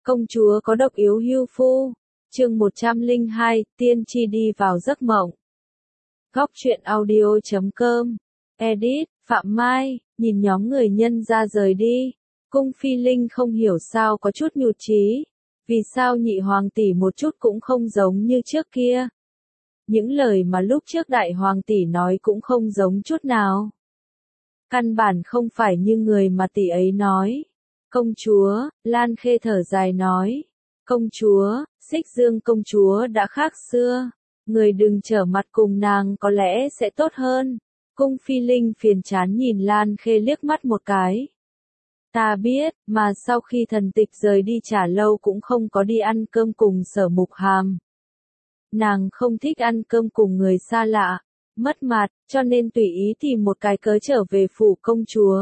Công chúa có độc yếu hưu phu. Chương 102, tiên tri đi vào giấc mộng. Góc truyện audio.com. Edit, Phạm Mai, nhìn nhóm người nhân ra rời đi. Cung Phi Linh không hiểu sao có chút nhụt chí. Vì sao nhị hoàng tỷ một chút cũng không giống như trước kia. Những lời mà lúc trước đại hoàng tỷ nói cũng không giống chút nào. Căn bản không phải như người mà tỷ ấy nói. Công chúa, Lan Khê thở dài nói. Công chúa, Xích Dương công chúa đã khác xưa. Người đừng trở mặt cùng nàng có lẽ sẽ tốt hơn. Cung Phi Linh phiền chán nhìn Lan Khê liếc mắt một cái. Ta biết, mà sau khi thần tịch rời đi Trà Lâu cũng không có đi ăn cơm cùng Sở Mục Hàm. Nàng không thích ăn cơm cùng người xa lạ, mất mặt, cho nên tùy ý tìm một cái cớ trở về phủ công chúa.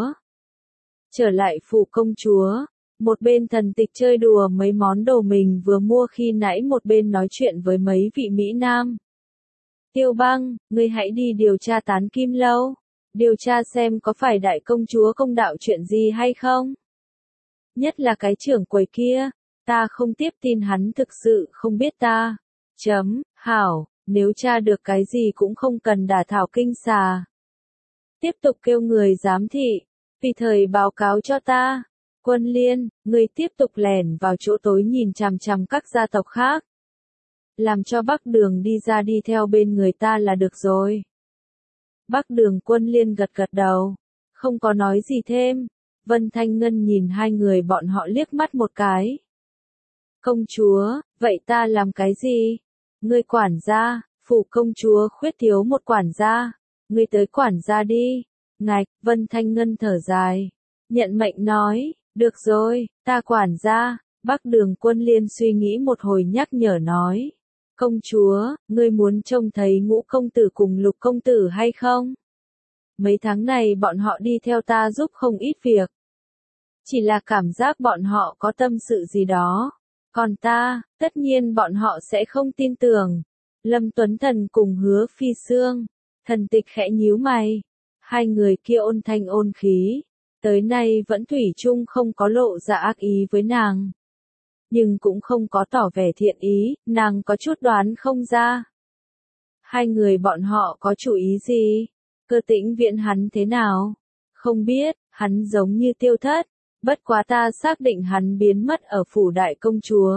Trở lại phủ công chúa, một bên thần tịch chơi đùa mấy món đồ mình vừa mua khi nãy, một bên nói chuyện với mấy vị Mỹ Nam. Tiêu Băng, ngươi hãy đi điều tra Tán Kim Lâu, điều tra xem có phải đại công chúa công đạo chuyện gì hay không. Nhất là cái trưởng quầy kia, ta không tiếp tin hắn thực sự không biết ta. Hảo, nếu tra được cái gì cũng không cần đả thảo kinh xà. Tiếp tục kêu người giám thị, tùy thời báo cáo cho ta. Quân Liên, người tiếp tục lẻn vào chỗ tối nhìn chằm chằm các gia tộc khác. Làm cho Bắc Đường đi ra đi theo bên người ta là được rồi. Bắc Đường Quân Liên gật gật đầu, không có nói gì thêm. Vân Thanh Ngân nhìn hai người bọn họ liếc mắt một cái. Công chúa, vậy ta làm cái gì? Ngươi quản gia, phủ công chúa khuyết thiếu một quản gia. Ngươi tới quản gia đi. Ngạch, Vân Thanh Ngân thở dài. Nhận mệnh nói, được rồi, ta quản gia. Bắc Đường Quân Liên suy nghĩ một hồi nhắc nhở nói. Công chúa, ngươi muốn trông thấy Ngũ công tử cùng Lục công tử hay không? Mấy tháng này bọn họ đi theo ta giúp không ít việc. Chỉ là cảm giác bọn họ có tâm sự gì đó. Còn ta, tất nhiên bọn họ sẽ không tin tưởng. Lâm Tuấn Thần cùng Hứa Phi Sương. Thần tịch khẽ nhíu mày. Hai người kia ôn thanh ôn khí. Tới nay vẫn thủy chung không có lộ ra ác ý với nàng. Nhưng cũng không có tỏ vẻ thiện ý, nàng có chút đoán không ra. Hai người bọn họ có chủ ý gì? Cơ Tĩnh Viễn hắn thế nào? Không biết, hắn giống như tiêu thất. Bất quá ta xác định hắn biến mất ở phủ đại công chúa.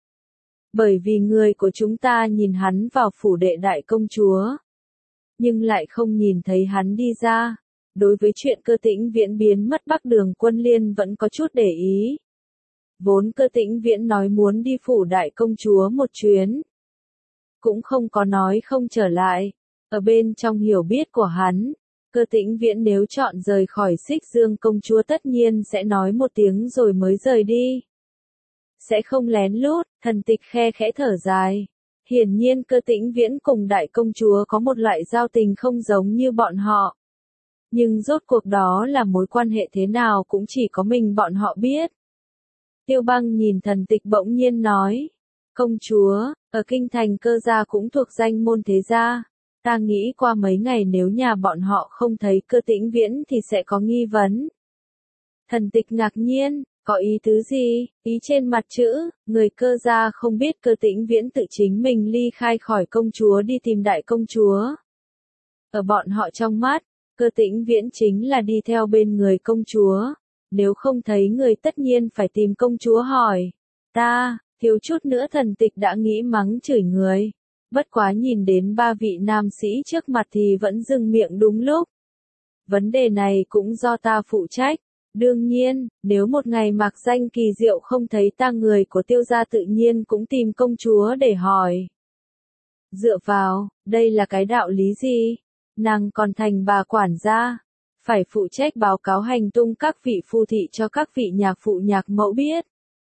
Bởi vì người của chúng ta nhìn hắn vào phủ đệ đại công chúa. Nhưng lại không nhìn thấy hắn đi ra. Đối với chuyện Cơ Tĩnh Viễn biến mất, Bắc Đường Quân Liên vẫn có chút để ý. Vốn Cơ Tĩnh Viễn nói muốn đi phủ đại công chúa một chuyến. Cũng không có nói không trở lại. Ở bên trong hiểu biết của hắn, Cơ Tĩnh Viễn nếu chọn rời khỏi Xích Dương công chúa tất nhiên sẽ nói một tiếng rồi mới rời đi. Sẽ không lén lút, thần tịch khe khẽ thở dài. Hiển nhiên Cơ Tĩnh Viễn cùng đại công chúa có một loại giao tình không giống như bọn họ. Nhưng rốt cuộc đó là mối quan hệ thế nào cũng chỉ có mình bọn họ biết. Tiêu Băng nhìn thần tịch bỗng nhiên nói. Công chúa, ở kinh thành Cơ gia cũng thuộc danh môn thế gia. Ta nghĩ qua mấy ngày nếu nhà bọn họ không thấy Cơ Tĩnh Viễn thì sẽ có nghi vấn. Thần tịch ngạc nhiên, có ý tứ gì? Ý trên mặt chữ, người Cơ gia không biết Cơ Tĩnh Viễn tự chính mình ly khai khỏi công chúa đi tìm đại công chúa. Ở bọn họ trong mắt, Cơ Tĩnh Viễn chính là đi theo bên người công chúa. Nếu không thấy người tất nhiên phải tìm công chúa hỏi. Ta, thiếu chút nữa thần tịch đã nghĩ mắng chửi người. Bất quá nhìn đến ba vị nam sĩ trước mặt thì vẫn dừng miệng đúng lúc. Vấn đề này cũng do ta phụ trách. Đương nhiên, nếu một ngày Mạc Danh kỳ diệu không thấy ta, người của Tiêu gia tự nhiên cũng tìm công chúa để hỏi. Dựa vào, đây là cái đạo lý gì? Nàng còn thành bà quản gia. Phải phụ trách báo cáo hành tung các vị phu thị cho các vị nhạc phụ nhạc mẫu biết.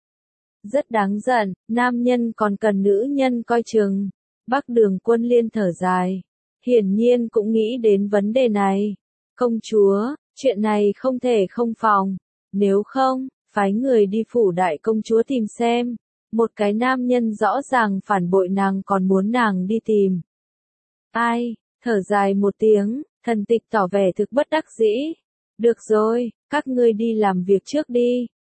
Rất đáng giận, nam nhân còn cần nữ nhân coi chừng. Bắc Đường Quân Liên thở dài. Hiển nhiên cũng nghĩ đến vấn đề này. Công chúa, chuyện này không thể không phòng. Nếu không, phái người đi phủ đại công chúa tìm xem. Một cái nam nhân rõ ràng phản bội nàng còn muốn nàng đi tìm. Ai, thở dài một tiếng, thần tịch tỏ vẻ thực bất đắc dĩ. Được rồi, các ngươi đi làm việc trước đi.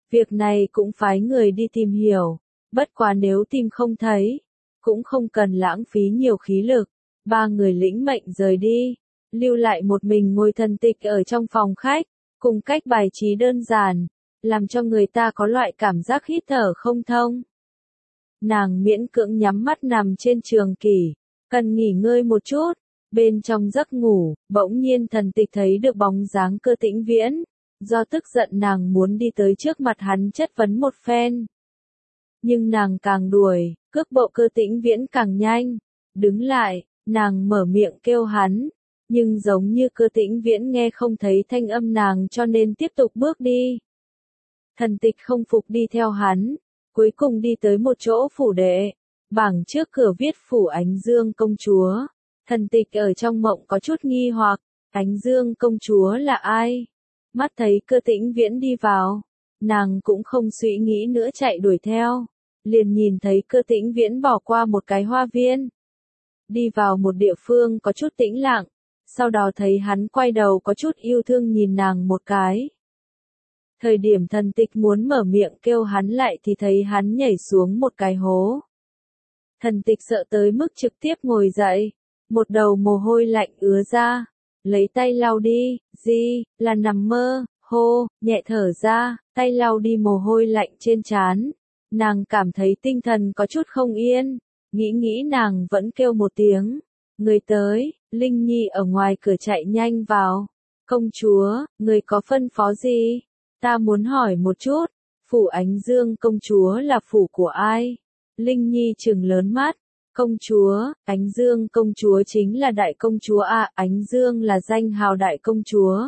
Việc này cũng phái người đi tìm hiểu, bất quá nếu tìm không thấy, cũng không cần lãng phí nhiều khí lực. Ba người lĩnh mệnh rời đi, lưu lại một mình ngồi Thần Tịch ở trong phòng khách, cùng cách bài trí đơn giản, làm cho người ta có loại cảm giác hít thở không thông. Nàng miễn cưỡng nhắm mắt nằm trên trường kỷ, cần nghỉ ngơi một chút. Bên trong giấc ngủ, bỗng nhiên Thần Tịch thấy được bóng dáng Cơ Tĩnh Viễn. Do tức giận nàng muốn đi tới trước mặt hắn chất vấn một phen. Nhưng nàng càng đuổi, cước bộ Cơ Tĩnh Viễn càng nhanh. Đứng lại, nàng mở miệng kêu hắn. Nhưng giống như Cơ Tĩnh Viễn nghe không thấy thanh âm nàng cho nên tiếp tục bước đi. Thần Tịch không phục đi theo hắn. Cuối cùng đi tới một chỗ phủ đệ. Bảng trước cửa viết phủ Ánh Dương công chúa. Thần Tịch ở trong mộng có chút nghi hoặc. Ánh Dương công chúa là ai? Mắt thấy Cơ Tĩnh Viễn đi vào, nàng cũng không suy nghĩ nữa chạy đuổi theo, liền nhìn thấy Cơ Tĩnh Viễn bỏ qua một cái hoa viên, đi vào một địa phương có chút tĩnh lặng, sau đó thấy hắn quay đầu có chút yêu thương nhìn nàng một cái. Thời điểm Thần Tịch muốn mở miệng kêu hắn lại thì thấy hắn nhảy xuống một cái hố. Thần Tịch sợ tới mức trực tiếp ngồi dậy, một đầu mồ hôi lạnh ứa ra. Lấy tay lau đi, là nằm mơ, hô, nhẹ thở ra, tay lau đi mồ hôi lạnh trên trán. Nàng cảm thấy tinh thần có chút không yên, nghĩ nàng vẫn kêu một tiếng. Người tới, Linh Nhi ở ngoài cửa chạy nhanh vào. Công chúa, người có phân phó gì? Ta muốn hỏi một chút, phủ Ánh Dương công chúa là phủ của ai? Linh Nhi trừng lớn mắt. Công chúa, Ánh Dương công chúa chính là đại công chúa à, Ánh Dương là danh hào đại công chúa.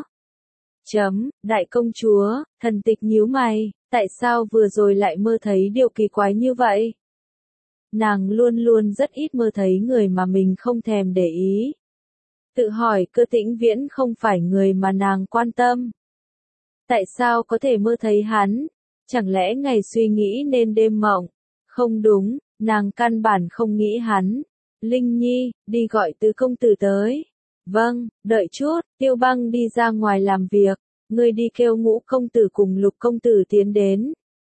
Đại công chúa, Thần Tịch nhíu mày, tại sao vừa rồi lại mơ thấy điều kỳ quái như vậy? Nàng luôn luôn rất ít mơ thấy người mà mình không thèm để ý. Tự hỏi Cơ Tĩnh Viễn không phải người mà nàng quan tâm. Tại sao có thể mơ thấy hắn? Chẳng lẽ ngày suy nghĩ nên đêm mộng? Không đúng. Nàng căn bản không nghĩ hắn. Linh Nhi, đi gọi Tứ công tử tới. Vâng, đợi chút, Tiêu Băng đi ra ngoài làm việc. Ngươi đi kêu Ngũ công tử cùng Lục công tử tiến đến.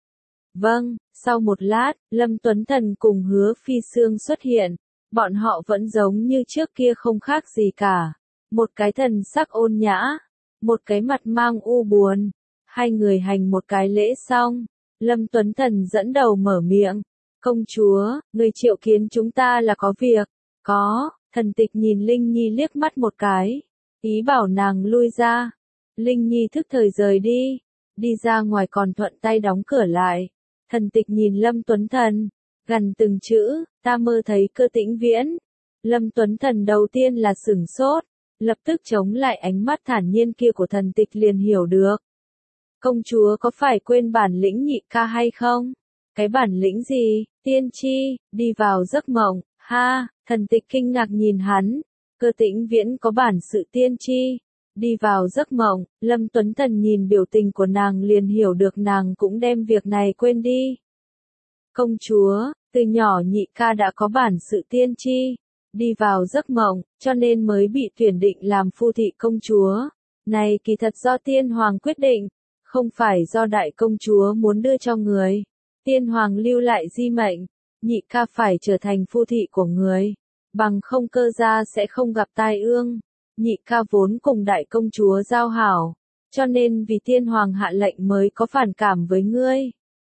Vâng, sau một lát, Lâm Tuấn Thần cùng Hứa Phi Sương xuất hiện. Bọn họ vẫn giống như trước kia không khác gì cả. Một cái thần sắc ôn nhã, một cái mặt mang u buồn. Hai người hành một cái lễ xong. Lâm Tuấn Thần dẫn đầu mở miệng. Công chúa, người triệu kiến chúng ta là có việc. Có, Thần Tịch nhìn Linh Nhi liếc mắt một cái. Ý bảo nàng lui ra. Linh Nhi thức thời rời đi. Đi ra ngoài còn thuận tay đóng cửa lại. Thần Tịch nhìn Lâm Tuấn Thần. Gần từng chữ, ta mơ thấy Cơ Tĩnh Viễn. Lâm Tuấn Thần đầu tiên là sửng sốt. Lập tức chống lại ánh mắt thản nhiên kia của Thần Tịch liền hiểu được. Công chúa có phải quên bản lĩnh nhị ca hay không? Cái bản lĩnh gì? Tiên tri, đi vào giấc mộng, ha, Thần Tịch kinh ngạc nhìn hắn. Cơ Tĩnh Viễn có bản sự tiên tri. Đi vào giấc mộng, Lâm Tuấn Thần nhìn biểu tình của nàng liền hiểu được nàng cũng đem việc này quên đi. Công chúa, từ nhỏ nhị ca đã có bản sự tiên tri. Đi vào giấc mộng, cho nên mới bị tuyển định làm phu thị công chúa. Này kỳ thật do tiên hoàng quyết định, không phải do đại công chúa muốn đưa cho người. Tiên hoàng lưu lại di mệnh, nhị ca phải trở thành phu thị của người, bằng không cơ gia sẽ không gặp tai ương. Nhị ca vốn cùng đại công chúa giao hảo, cho nên vì tiên hoàng hạ lệnh mới có phản cảm với ngươi.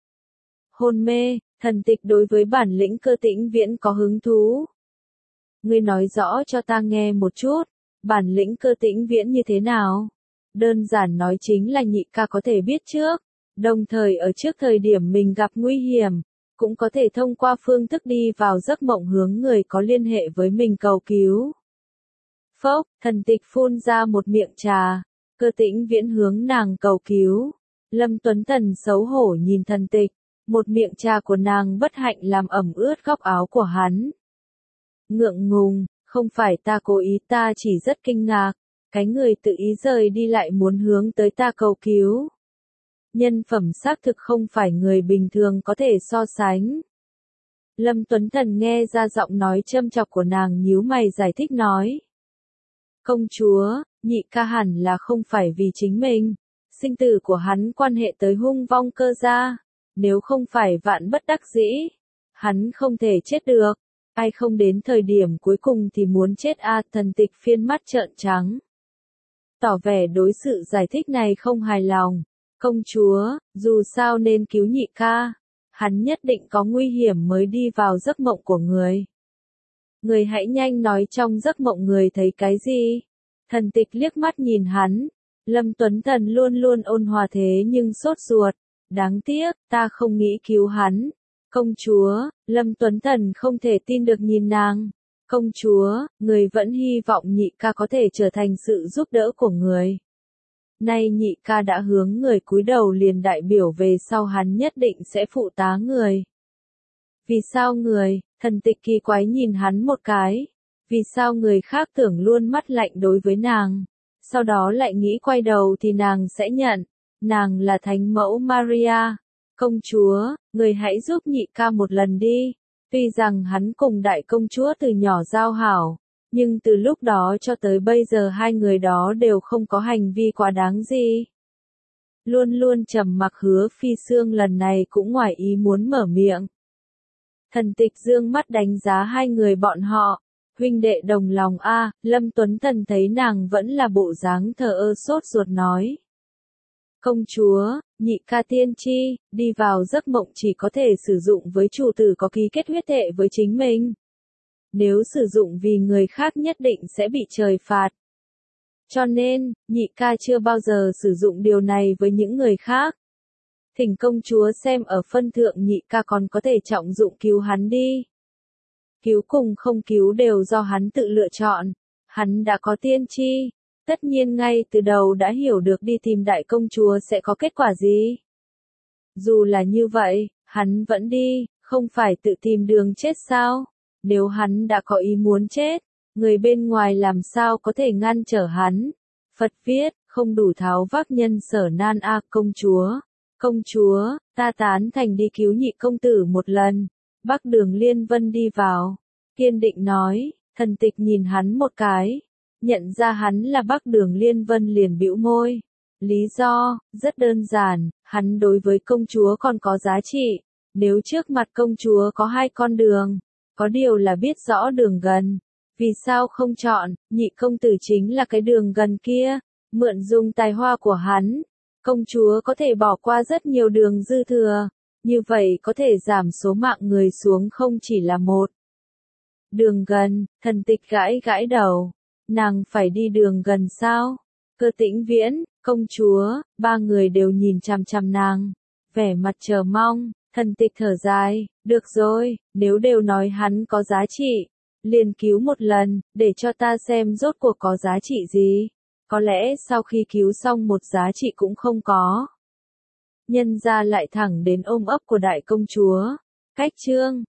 Hôn mê, Thần Tịch đối với bản lĩnh Cơ Tĩnh Viễn có hứng thú. Ngươi nói rõ cho ta nghe một chút, bản lĩnh Cơ Tĩnh Viễn như thế nào? Đơn giản nói chính là nhị ca có thể biết trước. Đồng thời ở trước thời điểm mình gặp nguy hiểm, cũng có thể thông qua phương thức đi vào giấc mộng hướng người có liên hệ với mình cầu cứu. Phốc, Thần Tịch phun ra một miệng trà, Cơ Tĩnh Viễn hướng nàng cầu cứu. Lâm Tuấn Thần xấu hổ nhìn Thần Tịch, một miệng trà của nàng bất hạnh làm ẩm ướt góc áo của hắn. Ngượng ngùng, không phải ta cố ý, ta chỉ rất kinh ngạc, cái người tự ý rời đi lại muốn hướng tới ta cầu cứu. Nhân phẩm xác thực không phải người bình thường có thể so sánh. Lâm Tuấn Thần nghe ra giọng nói châm chọc của nàng nhíu mày giải thích nói. Công chúa, nhị ca hẳn là không phải vì chính mình. Sinh tử của hắn quan hệ tới Hung Vong Cơ gia. Nếu không phải vạn bất đắc dĩ, hắn không thể chết được. Ai không đến thời điểm cuối cùng thì muốn chết a. Thần Tịch Phiên mắt trợn trắng, tỏ vẻ đối sự giải thích này không hài lòng. Công chúa, dù sao nên cứu nhị ca. Hắn nhất định có nguy hiểm mới đi vào giấc mộng của người. Người hãy nhanh nói trong giấc mộng người thấy cái gì? Thần Tịch liếc mắt nhìn hắn. Lâm Tuấn Thần luôn luôn ôn hòa thế nhưng sốt ruột. Đáng tiếc, ta không nghĩ cứu hắn. Công chúa, Lâm Tuấn Thần không thể tin được nhìn nàng. Công chúa, người vẫn hy vọng nhị ca có thể trở thành sự giúp đỡ của người. Nay nhị ca đã hướng người cúi đầu liền đại biểu về sau hắn nhất định sẽ phụ tá người. Vì sao người? Thần Tịch kỳ quái nhìn hắn một cái. Vì sao người khác tưởng luôn mắt lạnh đối với nàng, sau đó lại nghĩ quay đầu thì nàng sẽ nhận. Nàng là thánh mẫu Maria. Công chúa, người hãy giúp nhị ca một lần đi. Tuy rằng hắn cùng đại công chúa từ nhỏ giao hảo, nhưng từ lúc đó cho tới bây giờ hai người đó đều không có hành vi quá đáng gì. Luôn luôn trầm mặc Hứa Phi Sương lần này cũng ngoài ý muốn mở miệng. Thần Tịch dương mắt đánh giá hai người bọn họ. Huynh đệ đồng lòng a. Lâm Tuấn Thần thấy nàng vẫn là bộ dáng thờ ơ sốt ruột nói. Công chúa, nhị ca tiên tri, đi vào giấc mộng chỉ có thể sử dụng với chủ tử có ký kết huyết hệ với chính mình. Nếu sử dụng vì người khác nhất định sẽ bị trời phạt. Cho nên, nhị ca chưa bao giờ sử dụng điều này với những người khác. Thỉnh công chúa xem ở phân thượng nhị ca còn có thể trọng dụng cứu hắn đi. Cứu cùng không cứu đều do hắn tự lựa chọn. Hắn đã có tiên tri. Tất nhiên ngay từ đầu đã hiểu được đi tìm đại công chúa sẽ có kết quả gì. Dù là như vậy, hắn vẫn đi, không phải tự tìm đường chết sao? Nếu hắn đã có ý muốn chết, người bên ngoài làm sao có thể ngăn trở hắn? Phật viết, không đủ tháo vác nhân sở nan a. Công chúa. Công chúa, ta tán thành đi cứu nhị công tử một lần. Bắc Đường Liên Vân đi vào, kiên định nói. Thần Tịch nhìn hắn một cái. Nhận ra hắn là Bắc Đường Liên Vân liền bĩu môi. Lý do, rất đơn giản, hắn đối với công chúa còn có giá trị. Nếu trước mặt công chúa có hai con đường, có điều là biết rõ đường gần. Vì sao không chọn, nhị công tử chính là cái đường gần kia, mượn dùng tài hoa của hắn. Công chúa có thể bỏ qua rất nhiều đường dư thừa, như vậy có thể giảm số mạng người xuống không chỉ là một. Đường gần, Thần Tịch gãi gãi đầu. Nàng phải đi đường gần sao? Cơ Tĩnh Viễn, công chúa, ba người đều nhìn chằm chằm nàng, vẻ mặt chờ mong. Thần Tịch thở dài, được rồi, nếu đều nói hắn có giá trị, liền cứu một lần, để cho ta xem rốt cuộc có giá trị gì. Có lẽ sau khi cứu xong một giá trị cũng không có. Nhân ra lại thẳng đến ôm ấp của đại công chúa. Cách chương